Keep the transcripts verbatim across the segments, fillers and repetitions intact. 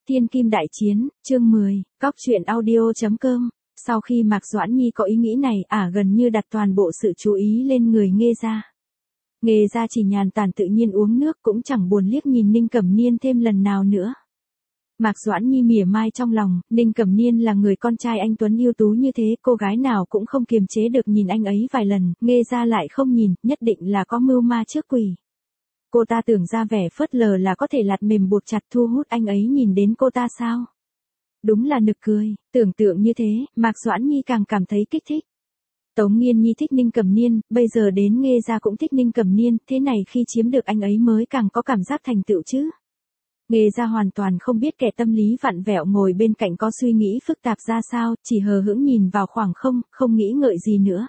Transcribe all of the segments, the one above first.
Thiên Kim Đại Chiến, chương mười, cóc truyện audio chấm com. Sau khi Mạc Doãn Nhi có ý nghĩ này, ả gần như đặt toàn bộ sự chú ý lên người Nghê gia. Nghê gia chỉ nhàn tản tự nhiên uống nước, cũng chẳng buồn liếc nhìn Ninh Cẩm Niên thêm lần nào nữa. Mạc Doãn Nhi mỉa mai trong lòng, Ninh Cẩm Niên là người con trai anh tuấn ưu tú như thế, cô gái nào cũng không kiềm chế được nhìn anh ấy vài lần, Nghê gia lại không nhìn, nhất định là có mưu ma trước quỷ. Cô ta tưởng ra vẻ phớt lờ là có thể lạt mềm buộc chặt thu hút anh ấy nhìn đến cô ta sao? Đúng là nực cười, tưởng tượng như thế, Mạc Doãn Nhi càng cảm thấy kích thích. Tống Nghiên Nhi thích Ninh Cẩm Niên, bây giờ đến Nghê gia cũng thích Ninh Cẩm Niên, thế này khi chiếm được anh ấy mới càng có cảm giác thành tựu chứ. Nghê gia hoàn toàn không biết kẻ tâm lý vặn vẹo ngồi bên cạnh có suy nghĩ phức tạp ra sao, chỉ hờ hững nhìn vào khoảng không, không nghĩ ngợi gì nữa.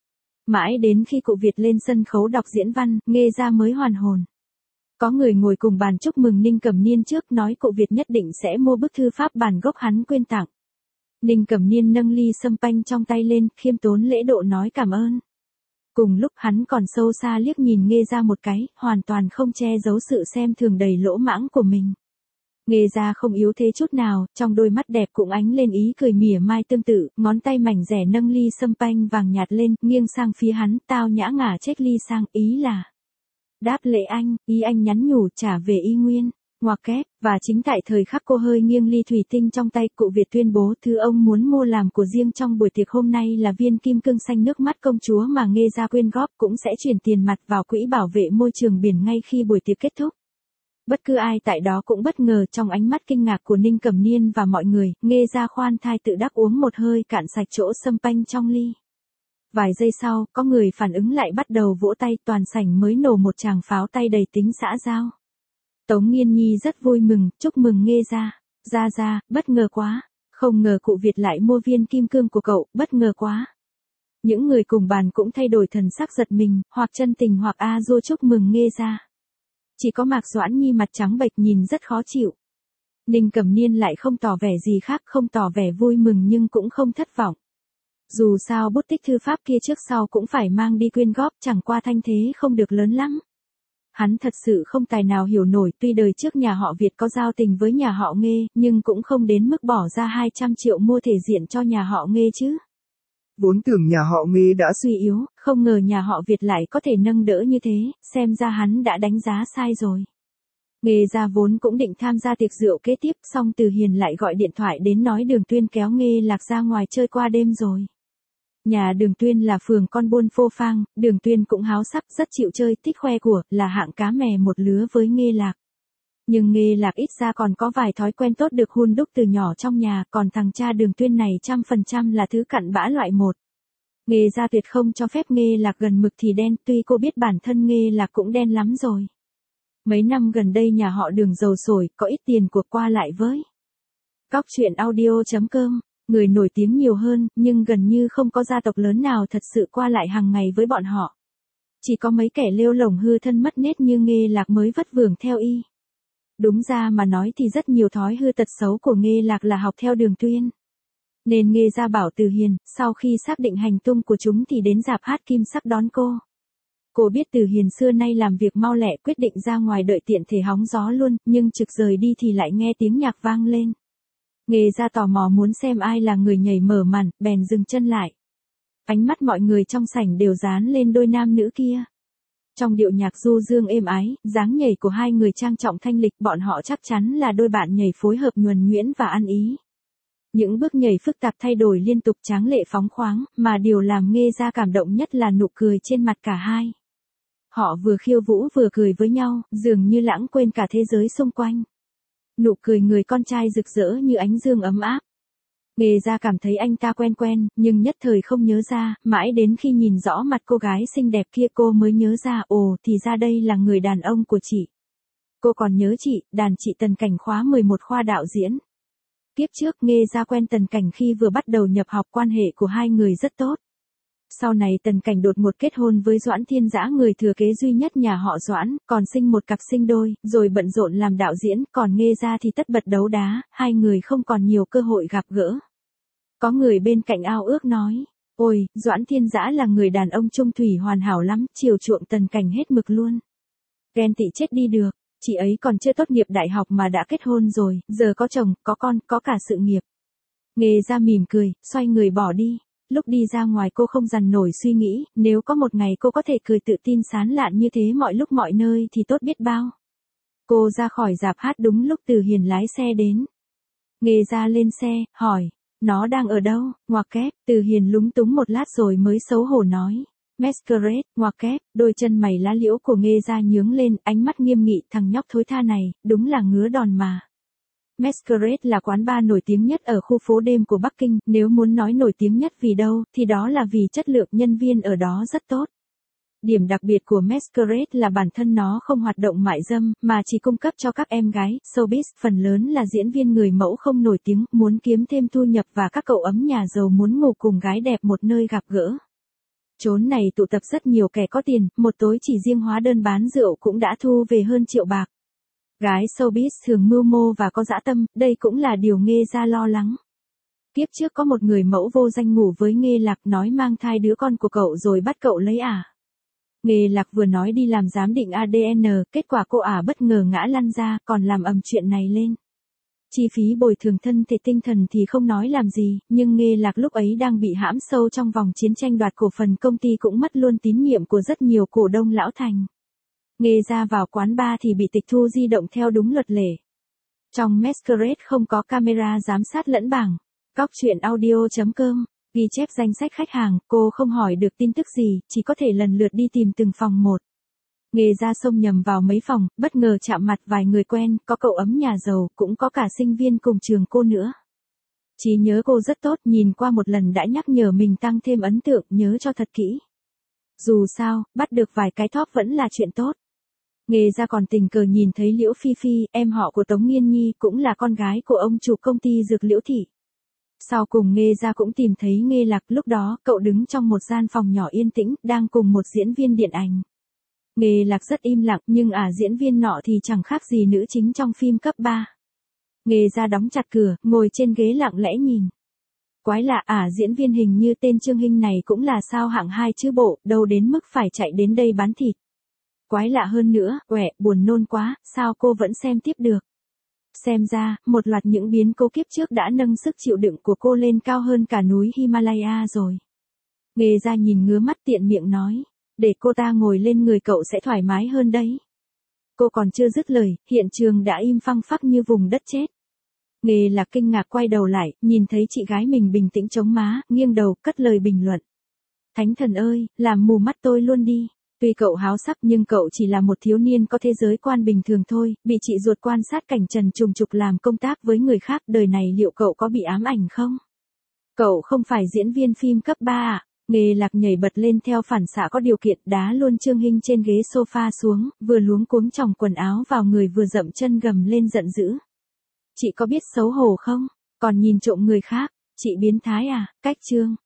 Mãi đến khi cụ Việt lên sân khấu đọc diễn văn, Nghê gia mới hoàn hồn. Có người ngồi cùng bàn chúc mừng Ninh Cẩm Niên trước, nói cụ Việt nhất định sẽ mua bức thư pháp bản gốc hắn quyên tặng. Ninh Cẩm Niên nâng ly sâm panh trong tay lên, khiêm tốn lễ độ nói cảm ơn. Cùng lúc hắn còn sâu xa liếc nhìn Nghê gia một cái, hoàn toàn không che giấu sự xem thường đầy lỗ mãng của mình. Nghê gia không yếu thế chút nào, trong đôi mắt đẹp cũng ánh lên ý cười mỉa mai tương tự, ngón tay mảnh rẻ nâng ly sâm panh vàng nhạt lên, nghiêng sang phía hắn, tao nhã ngả chết ly sang, ý là đáp lễ anh, ý anh nhắn nhủ trả về y nguyên, ngoặc kép, và chính tại thời khắc cô hơi nghiêng ly thủy tinh trong tay, cụ Việt tuyên bố thứ ông muốn mua làm của riêng trong buổi tiệc hôm nay là viên kim cương xanh nước mắt công chúa mà Nghê gia quyên góp, cũng sẽ chuyển tiền mặt vào quỹ bảo vệ môi trường biển ngay khi buổi tiệc kết thúc. Bất cứ ai tại đó cũng bất ngờ trong ánh mắt kinh ngạc của Ninh Cẩm Niên và mọi người, Nghê gia khoan thai tự đắc uống một hơi cạn sạch chỗ sâm panh trong ly. Vài giây sau, có người phản ứng lại bắt đầu vỗ tay, toàn sảnh mới nổ một tràng pháo tay đầy tính xã giao. Tống Nghiên Nhi rất vui mừng, chúc mừng Nghê gia. Gia gia, bất ngờ quá, không ngờ cụ Việt lại mua viên kim cương của cậu, bất ngờ quá. Những người cùng bàn cũng thay đổi thần sắc giật mình, hoặc chân tình hoặc a dua chúc mừng Nghê gia. Chỉ có Mạc Doãn Nhi mặt trắng bệch nhìn rất khó chịu. Ninh Cẩm Niên lại không tỏ vẻ gì khác, không tỏ vẻ vui mừng nhưng cũng không thất vọng. Dù sao bút tích thư pháp kia trước sau cũng phải mang đi quyên góp, chẳng qua thanh thế không được lớn lắm. Hắn thật sự không tài nào hiểu nổi, tuy đời trước nhà họ Việt có giao tình với nhà họ Nghê, nhưng cũng không đến mức bỏ ra hai trăm triệu mua thể diện cho nhà họ Nghê chứ. Vốn tưởng nhà họ Nghê đã suy yếu, không ngờ nhà họ Việt lại có thể nâng đỡ như thế, xem ra hắn đã đánh giá sai rồi. Nghê gia vốn cũng định tham gia tiệc rượu kế tiếp, song Từ Hiền lại gọi điện thoại đến nói Đường Tuyên kéo Nghê Lạc ra ngoài chơi qua đêm rồi. Nhà Đường Tuyên là phường con buôn phô phang, Đường Tuyên cũng háo sắc, rất chịu chơi, thích khoe của, là hạng cá mè một lứa với Nghê Lạc. Nhưng Nghê Lạc ít ra còn có vài thói quen tốt được hun đúc từ nhỏ trong nhà, còn thằng cha Đường Tuyên này trăm phần trăm là thứ cặn bã loại một. Nghê gia tuyệt không cho phép Nghê Lạc gần mực thì đen, tuy cô biết bản thân Nghê Lạc cũng đen lắm rồi. Mấy năm gần đây nhà họ Đường giàu sổi, có ít tiền cuộc qua lại với cóc truyện audio chấm com. Người nổi tiếng nhiều hơn, nhưng gần như không có gia tộc lớn nào thật sự qua lại hàng ngày với bọn họ. Chỉ có mấy kẻ lêu lổng hư thân mất nết như Nghê Lạc mới vất vưởng theo y. Đúng ra mà nói thì rất nhiều thói hư tật xấu của Nghê Lạc là học theo Đường Tuyên. Nên Nghê gia bảo Từ Hiền, sau khi xác định hành tung của chúng thì đến rạp hát Kim Sắc đón cô. Cô biết Từ Hiền xưa nay làm việc mau lẹ, quyết định ra ngoài đợi tiện thể hóng gió luôn, nhưng trực rời đi thì lại nghe tiếng nhạc vang lên. Nghê gia tò mò muốn xem ai là người nhảy mở màn, bèn dừng chân lại. Ánh mắt mọi người trong sảnh đều dán lên đôi nam nữ kia. Trong điệu nhạc du dương êm ái, dáng nhảy của hai người trang trọng thanh lịch, bọn họ chắc chắn là đôi bạn nhảy phối hợp nhuần nhuyễn và ăn ý. Những bước nhảy phức tạp thay đổi liên tục tráng lệ phóng khoáng, mà điều làm Nghê gia cảm động nhất là nụ cười trên mặt cả hai. Họ vừa khiêu vũ vừa cười với nhau, dường như lãng quên cả thế giới xung quanh. Nụ cười người con trai rực rỡ như ánh dương ấm áp. Nghê gia cảm thấy anh ta quen quen, nhưng nhất thời không nhớ ra, mãi đến khi nhìn rõ mặt cô gái xinh đẹp kia cô mới nhớ ra, ồ thì ra đây là người đàn ông của chị. Cô còn nhớ chị, đàn chị Tần Cảnh khóa mười một khoa đạo diễn. Kiếp trước Nghê gia quen Tần Cảnh khi vừa bắt đầu nhập học, quan hệ của hai người rất tốt. Sau này Tần Cảnh đột ngột kết hôn với Doãn Thiên Dã, người thừa kế duy nhất nhà họ Doãn, còn sinh một cặp sinh đôi, rồi bận rộn làm đạo diễn, còn Nghê gia thì tất bật đấu đá, hai người không còn nhiều cơ hội gặp gỡ. Có người bên cạnh ao ước nói, ôi, Doãn Thiên Dã là người đàn ông trung thủy hoàn hảo lắm, chiều chuộng Tần Cảnh hết mực luôn. Ghen tị chết đi được, Chị ấy còn chưa tốt nghiệp đại học mà đã kết hôn rồi, giờ có chồng, có con, có cả sự nghiệp. Nghề ra mỉm cười, xoay người bỏ đi. Lúc đi ra ngoài cô không dằn nổi suy nghĩ, nếu có một ngày cô có thể cười tự tin sán lạn như thế mọi lúc mọi nơi thì tốt biết bao. Cô ra khỏi rạp hát đúng lúc Từ Hiền lái xe đến. Nghề ra lên xe, hỏi, nó đang ở đâu, ngoặc kép. Từ Hiền lúng túng một lát rồi mới xấu hổ nói. Masquerade, ngoặc kép, đôi chân mày lá liễu của Nghê ra nhướng lên, ánh mắt nghiêm nghị, thằng nhóc thối tha này, đúng là ngứa đòn mà. Masquerade là quán bar nổi tiếng nhất ở khu phố đêm của Bắc Kinh, nếu muốn nói nổi tiếng nhất vì đâu, thì đó là vì chất lượng nhân viên ở đó rất tốt. Điểm đặc biệt của Masquerade là bản thân nó không hoạt động mại dâm, mà chỉ cung cấp cho các em gái, showbiz, phần lớn là diễn viên người mẫu không nổi tiếng, muốn kiếm thêm thu nhập và các cậu ấm nhà giàu muốn ngủ cùng gái đẹp một nơi gặp gỡ. Chốn này tụ tập rất nhiều kẻ có tiền, một tối chỉ riêng hóa đơn bán rượu cũng đã thu về hơn triệu bạc. Gái showbiz thường mưu mô và có dã tâm, đây cũng là điều Nghê ra lo lắng. Kiếp trước có một người mẫu vô danh ngủ với Nghê Lạc nói mang thai đứa con của cậu rồi bắt cậu lấy ả. Nghê Lạc vừa nói đi làm giám định a đê en, kết quả cô ả bất ngờ ngã lăn ra, còn làm ầm chuyện này lên. Chi phí bồi thường thân thể tinh thần thì không nói làm gì, nhưng Nghê Lạc lúc ấy đang bị hãm sâu trong vòng chiến tranh đoạt cổ phần công ty cũng mất luôn tín nhiệm của rất nhiều cổ đông lão thành. Nghê ra vào quán bar thì bị tịch thu di động theo đúng luật lệ. Trong Masquerade không có camera giám sát lẫn bảng. Cóc truyện audio chấm com, ghi chép danh sách khách hàng, cô không hỏi được tin tức gì, chỉ có thể lần lượt đi tìm từng phòng một. Nghê ra xông nhầm vào mấy phòng, bất ngờ chạm mặt vài người quen, có cậu ấm nhà giàu, cũng có cả sinh viên cùng trường cô nữa. Trí nhớ cô rất tốt, nhìn qua một lần đã nhắc nhở mình tăng thêm ấn tượng, nhớ cho thật kỹ. Dù sao, bắt được vài cái top vẫn là chuyện tốt. Nghê ra còn tình cờ nhìn thấy Liễu Phi Phi, em họ của Tống Nghiên Nhi, cũng là con gái của ông chủ công ty dược Liễu Thị. Sau cùng Nghê ra cũng tìm thấy Nghê Lạc, lúc đó cậu đứng trong một gian phòng nhỏ yên tĩnh, đang cùng một diễn viên điện ảnh. Nghê Lạc rất im lặng, nhưng ả diễn viên nọ thì chẳng khác gì nữ chính trong phim cấp ba. Nghê ra đóng chặt cửa, ngồi trên ghế lặng lẽ nhìn. Quái lạ, ả diễn viên hình như tên Trương Hinh này cũng là sao hạng hai chứ bộ, đâu đến mức phải chạy đến đây bán thịt. Quái lạ hơn nữa, uể, buồn nôn quá, sao cô vẫn xem tiếp được. Xem ra, một loạt những biến cố kiếp trước đã nâng sức chịu đựng của cô lên cao hơn cả núi Himalaya rồi. Nghê ra nhìn ngứa mắt tiện miệng nói, để cô ta ngồi lên người cậu sẽ thoải mái hơn đấy. Cô còn chưa dứt lời, hiện trường đã im phăng phắc như vùng đất chết. Nghê Lạc kinh ngạc quay đầu lại, nhìn thấy chị gái mình bình tĩnh chống má, nghiêng đầu, cất lời bình luận. Thánh thần ơi, làm mù mắt tôi luôn đi. Tuy cậu háo sắc nhưng cậu chỉ là một thiếu niên có thế giới quan bình thường thôi, bị chị ruột quan sát cảnh trần trùng trục làm công tác với người khác, đời này liệu cậu có bị ám ảnh không? Cậu không phải diễn viên phim cấp ba à? Nghê Lạc nhảy bật lên theo phản xạ có điều kiện, đá luôn Trương Hinh trên ghế sofa xuống, vừa luống cuống chòng quần áo vào người vừa dậm chân gầm lên giận dữ. Chị có biết xấu hổ không? Còn nhìn trộm người khác, chị biến thái à? Cách Trương